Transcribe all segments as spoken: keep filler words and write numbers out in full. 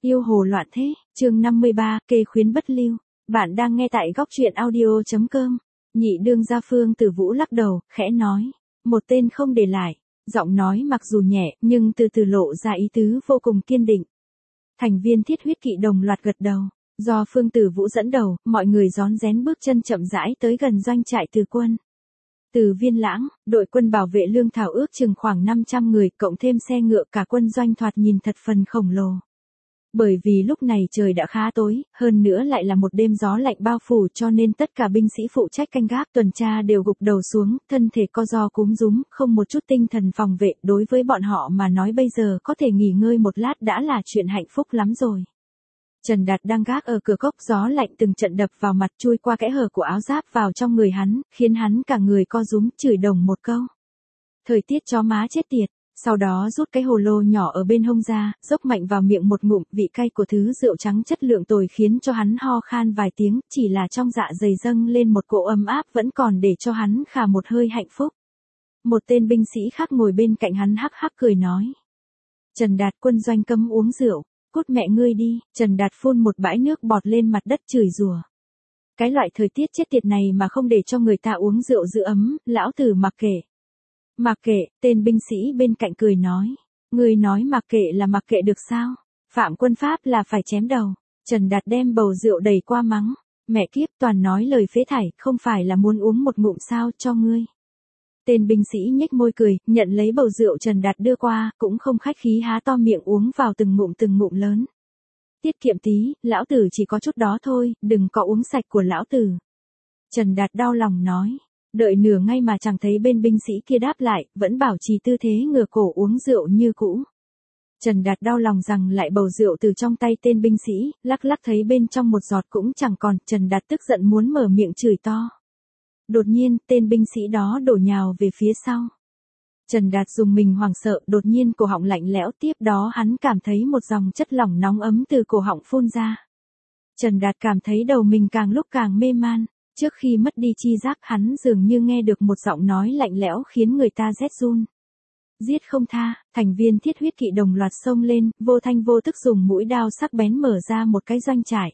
Yêu hồ loạn thế, chương năm mươi ba, kê khuyến bất lưu. Bạn đang nghe tại góc truyện audio.com. Nhị đương gia Phương Tử Vũ lắc đầu, khẽ nói. Một tên không để lại. Giọng nói mặc dù nhẹ, nhưng từ từ lộ ra ý tứ vô cùng kiên định. Thành viên Thiết Huyết Kỵ đồng loạt gật đầu. Do Phương Tử Vũ dẫn đầu, mọi người rón rén bước chân chậm rãi tới gần doanh trại Từ quân. Từ Viên Lãng, đội quân bảo vệ lương thảo ước chừng khoảng năm trăm người, cộng thêm xe ngựa, cả quân doanh thoạt nhìn thật phần khổng lồ. Bởi vì lúc này trời đã khá tối, hơn nữa lại là một đêm gió lạnh bao phủ, cho nên tất cả binh sĩ phụ trách canh gác tuần tra đều gục đầu xuống, thân thể co ro cúm rúm, không một chút tinh thần phòng vệ. Đối với bọn họ mà nói bây giờ có thể nghỉ ngơi một lát đã là chuyện hạnh phúc lắm rồi. Trần Đạt đang gác ở cửa cốc, gió lạnh từng trận đập vào mặt, chui qua kẽ hở của áo giáp vào trong người hắn, khiến hắn cả người co rúm, chửi đồng một câu. Thời tiết chó má chết tiệt. Sau đó rút cái hồ lô nhỏ ở bên hông ra, dốc mạnh vào miệng một ngụm, vị cay của thứ rượu trắng chất lượng tồi khiến cho hắn ho khan vài tiếng, chỉ là trong dạ dày dâng lên một cỗ ấm áp vẫn còn để cho hắn khà một hơi hạnh phúc. Một tên binh sĩ khác ngồi bên cạnh hắn hắc hắc cười nói. Trần Đạt, quân doanh cấm uống rượu, cút mẹ ngươi đi. Trần Đạt phun một bãi nước bọt lên mặt đất chửi rủa. Cái loại thời tiết chết tiệt này mà không để cho người ta uống rượu giữ ấm, lão tử mặc kệ. Mặc kệ, tên binh sĩ bên cạnh cười nói. Người nói mặc kệ là mặc kệ được sao? Phạm quân pháp là phải chém đầu. Trần Đạt đem bầu rượu đầy qua mắng. Mẹ kiếp, toàn nói lời phế thải, không phải là muốn uống một ngụm sao cho ngươi. Tên binh sĩ nhếch môi cười, nhận lấy bầu rượu Trần Đạt đưa qua, cũng không khách khí há to miệng uống vào từng ngụm từng ngụm lớn. Tiết kiệm tí, lão tử chỉ có chút đó thôi, đừng có uống sạch của lão tử. Trần Đạt đau lòng nói. Đợi nửa ngay mà chẳng thấy bên binh sĩ kia đáp lại, vẫn bảo trì tư thế ngửa cổ uống rượu như cũ. Trần Đạt đau lòng rằng lại bầu rượu từ trong tay tên binh sĩ, lắc lắc thấy bên trong một giọt cũng chẳng còn, Trần Đạt tức giận muốn mở miệng chửi to. Đột nhiên, tên binh sĩ đó đổ nhào về phía sau. Trần Đạt dùng mình hoảng sợ, đột nhiên cổ họng lạnh lẽo, tiếp đó hắn cảm thấy một dòng chất lỏng nóng ấm từ cổ họng phun ra. Trần Đạt cảm thấy đầu mình càng lúc càng mê man. Trước khi mất đi chi giác hắn dường như nghe được một giọng nói lạnh lẽo khiến người ta rét run. Giết không tha, thành viên Thiết Huyết Kỵ đồng loạt xông lên, vô thanh vô tức dùng mũi đao sắc bén mở ra một cái doanh trại.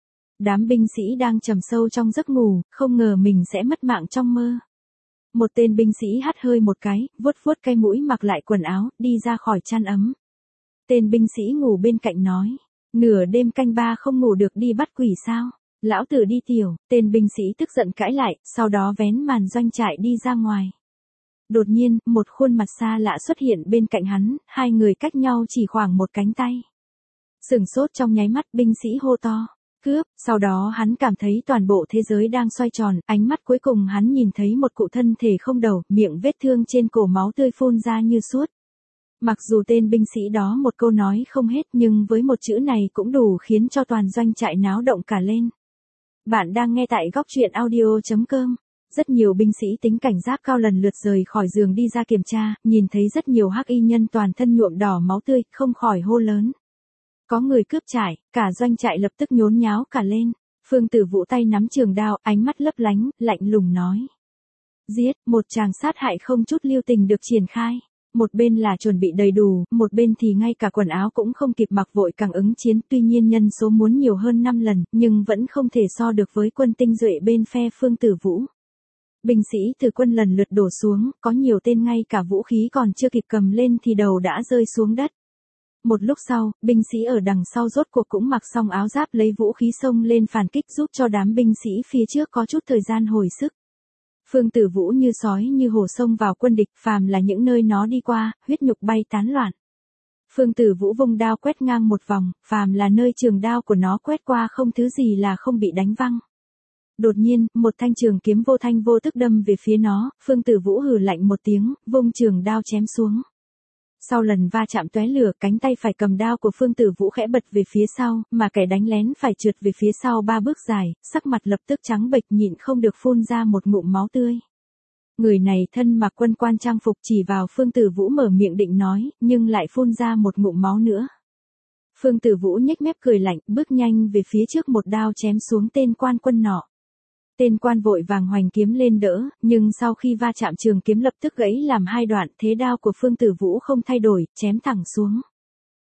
Đám binh sĩ đang trầm sâu trong giấc ngủ, không ngờ mình sẽ mất mạng trong mơ. Một tên binh sĩ hắt hơi một cái, vuốt vuốt cái mũi mặc lại quần áo, đi ra khỏi chăn ấm. Tên binh sĩ ngủ bên cạnh nói, nửa đêm canh ba không ngủ được đi bắt quỷ sao? Lão tử đi tiểu, tên binh sĩ tức giận cãi lại, sau đó vén màn doanh trại đi ra ngoài. Đột nhiên, một khuôn mặt xa lạ xuất hiện bên cạnh hắn, hai người cách nhau chỉ khoảng một cánh tay. Sửng sốt trong nháy mắt, binh sĩ hô to, cướp, sau đó hắn cảm thấy toàn bộ thế giới đang xoay tròn, ánh mắt cuối cùng hắn nhìn thấy một cụ thân thể không đầu, miệng vết thương trên cổ máu tươi phun ra như suốt. Mặc dù tên binh sĩ đó một câu nói không hết nhưng với một chữ này cũng đủ khiến cho toàn doanh trại náo động cả lên. Bạn đang nghe tại góc truyện audio.com. Rất nhiều binh sĩ tính cảnh giác cao lần lượt rời khỏi giường đi ra kiểm tra, nhìn thấy rất nhiều hắc y nhân toàn thân nhuộm đỏ máu tươi, không khỏi hô lớn. Có người cướp trại, cả doanh trại lập tức nhốn nháo cả lên. Phương Tử Vũ tay nắm trường đao, ánh mắt lấp lánh, lạnh lùng nói. Giết, một tràng sát hại không chút lưu tình được triển khai. Một bên là chuẩn bị đầy đủ, một bên thì ngay cả quần áo cũng không kịp mặc vội càng ứng chiến, tuy nhiên nhân số muốn nhiều hơn năm lần, nhưng vẫn không thể so được với quân tinh duệ bên phe Phương Tử Vũ. Binh sĩ Từ quân lần lượt đổ xuống, có nhiều tên ngay cả vũ khí còn chưa kịp cầm lên thì đầu đã rơi xuống đất. Một lúc sau, binh sĩ ở đằng sau rốt cuộc cũng mặc xong áo giáp lấy vũ khí xông lên phản kích giúp cho đám binh sĩ phía trước có chút thời gian hồi sức. Phương Tử Vũ như sói như hổ xông vào quân địch, phàm là những nơi nó đi qua, huyết nhục bay tán loạn. Phương Tử Vũ vung đao quét ngang một vòng, phàm là nơi trường đao của nó quét qua không thứ gì là không bị đánh văng. Đột nhiên, một thanh trường kiếm vô thanh vô tức đâm về phía nó, Phương Tử Vũ hừ lạnh một tiếng, vung trường đao chém xuống. Sau lần va chạm tóe lửa, cánh tay phải cầm đao của Phương Tử Vũ khẽ bật về phía sau, mà kẻ đánh lén phải trượt về phía sau ba bước dài, sắc mặt lập tức trắng bệch nhịn không được phun ra một ngụm máu tươi. Người này thân mặc quân quan trang phục chỉ vào Phương Tử Vũ mở miệng định nói, nhưng lại phun ra một ngụm máu nữa. Phương Tử Vũ nhếch mép cười lạnh, bước nhanh về phía trước một đao chém xuống tên quan quân nọ. Tên quan vội vàng hoành kiếm lên đỡ, nhưng sau khi va chạm trường kiếm lập tức gãy làm hai đoạn, thế đao của Phương Tử Vũ không thay đổi, chém thẳng xuống.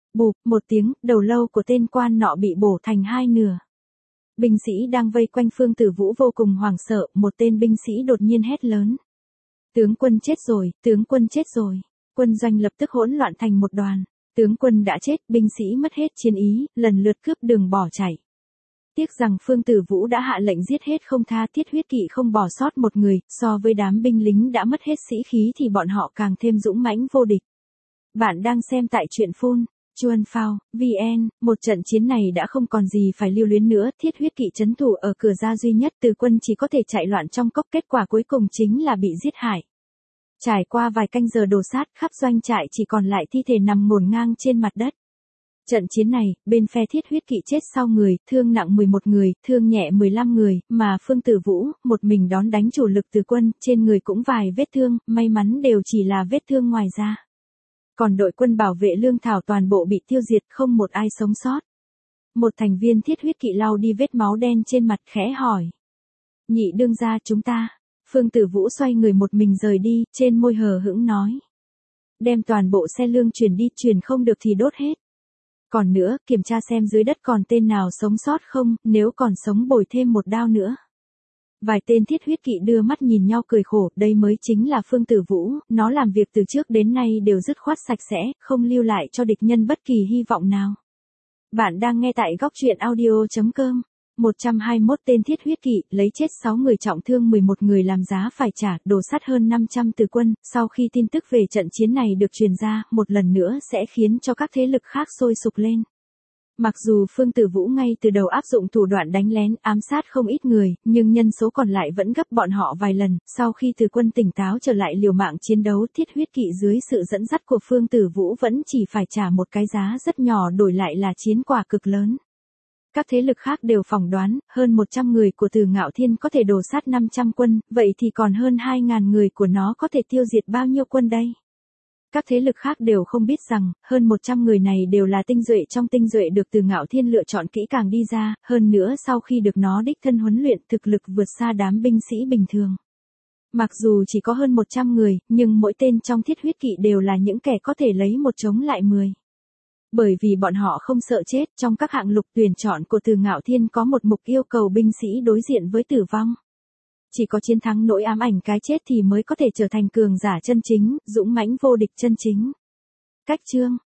Bụp, một tiếng, đầu lâu của tên quan nọ bị bổ thành hai nửa. Binh sĩ đang vây quanh Phương Tử Vũ vô cùng hoảng sợ, một tên binh sĩ đột nhiên hét lớn. Tướng quân chết rồi, tướng quân chết rồi. Quân doanh lập tức hỗn loạn thành một đoàn. Tướng quân đã chết, binh sĩ mất hết chiến ý, lần lượt cướp đường bỏ chạy. Tiếc rằng Phương Tử Vũ đã hạ lệnh giết hết không tha, Thiết Huyết Kỵ không bỏ sót một người, so với đám binh lính đã mất hết sĩ khí thì bọn họ càng thêm dũng mãnh vô địch. Bạn đang xem tại truyện phun Chuan Phao vê en, một trận chiến này đã không còn gì phải lưu luyến nữa, Thiết Huyết Kỵ trấn thủ ở cửa ra duy nhất, Từ quân chỉ có thể chạy loạn trong cốc, kết quả cuối cùng chính là bị giết hại. Trải qua vài canh giờ đổ sát, khắp doanh trại chỉ còn lại thi thể nằm ngổn ngang trên mặt đất. Trận chiến này, bên phe Thiết Huyết Kỵ chết sáu người, thương nặng mười một người, thương nhẹ mười lăm người, mà Phương Tử Vũ, một mình đón đánh chủ lực Từ quân, trên người cũng vài vết thương, may mắn đều chỉ là vết thương ngoài da. Còn đội quân bảo vệ lương thảo toàn bộ bị tiêu diệt, không một ai sống sót. Một thành viên Thiết Huyết Kỵ lau đi vết máu đen trên mặt, khẽ hỏi. Nhị đương gia, chúng ta. Phương Tử Vũ xoay người một mình rời đi, trên môi hờ hững nói. Đem toàn bộ xe lương chuyển đi, chuyển không được thì đốt hết. Còn nữa, kiểm tra xem dưới đất còn tên nào sống sót không, nếu còn sống bồi thêm một đao nữa. Vài tên Thiết Huyết Kỵ đưa mắt nhìn nhau cười khổ, đây mới chính là Phương Tử Vũ, nó làm việc từ trước đến nay đều dứt khoát sạch sẽ, không lưu lại cho địch nhân bất kỳ hy vọng nào. Bạn đang nghe tại góc truyện audio chấm com. một trăm hai mươi mốt tên Thiết Huyết Kỵ, lấy chết sáu người, trọng thương mười một người, làm giá phải trả, đổ sát hơn năm trăm Từ quân. Sau khi tin tức về trận chiến này được truyền ra, một lần nữa sẽ khiến cho các thế lực khác sôi sục lên. Mặc dù Phương Tử Vũ ngay từ đầu áp dụng thủ đoạn đánh lén, ám sát không ít người, nhưng nhân số còn lại vẫn gấp bọn họ vài lần. Sau khi Từ quân tỉnh táo trở lại liều mạng chiến đấu, Thiết Huyết Kỵ dưới sự dẫn dắt của Phương Tử Vũ vẫn chỉ phải trả một cái giá rất nhỏ, đổi lại là chiến quả cực lớn. Các thế lực khác đều phỏng đoán, hơn một trăm người của Từ Ngạo Thiên có thể đổ sát năm trăm quân, vậy thì còn hơn hai nghìn người của nó có thể tiêu diệt bao nhiêu quân đây? Các thế lực khác đều không biết rằng, hơn một trăm người này đều là tinh duệ trong tinh duệ được Từ Ngạo Thiên lựa chọn kỹ càng đi ra, hơn nữa sau khi được nó đích thân huấn luyện, thực lực vượt xa đám binh sĩ bình thường. Mặc dù chỉ có hơn một trăm người, nhưng mỗi tên trong Thiết Huyết Kỵ đều là những kẻ có thể lấy một chống lại mười. Bởi vì bọn họ không sợ chết, trong các hạng lục tuyển chọn của Từ Ngạo Thiên có một mục yêu cầu binh sĩ đối diện với tử vong. Chỉ có chiến thắng nỗi ám ảnh cái chết thì mới có thể trở thành cường giả chân chính, dũng mãnh vô địch chân chính. Cách chương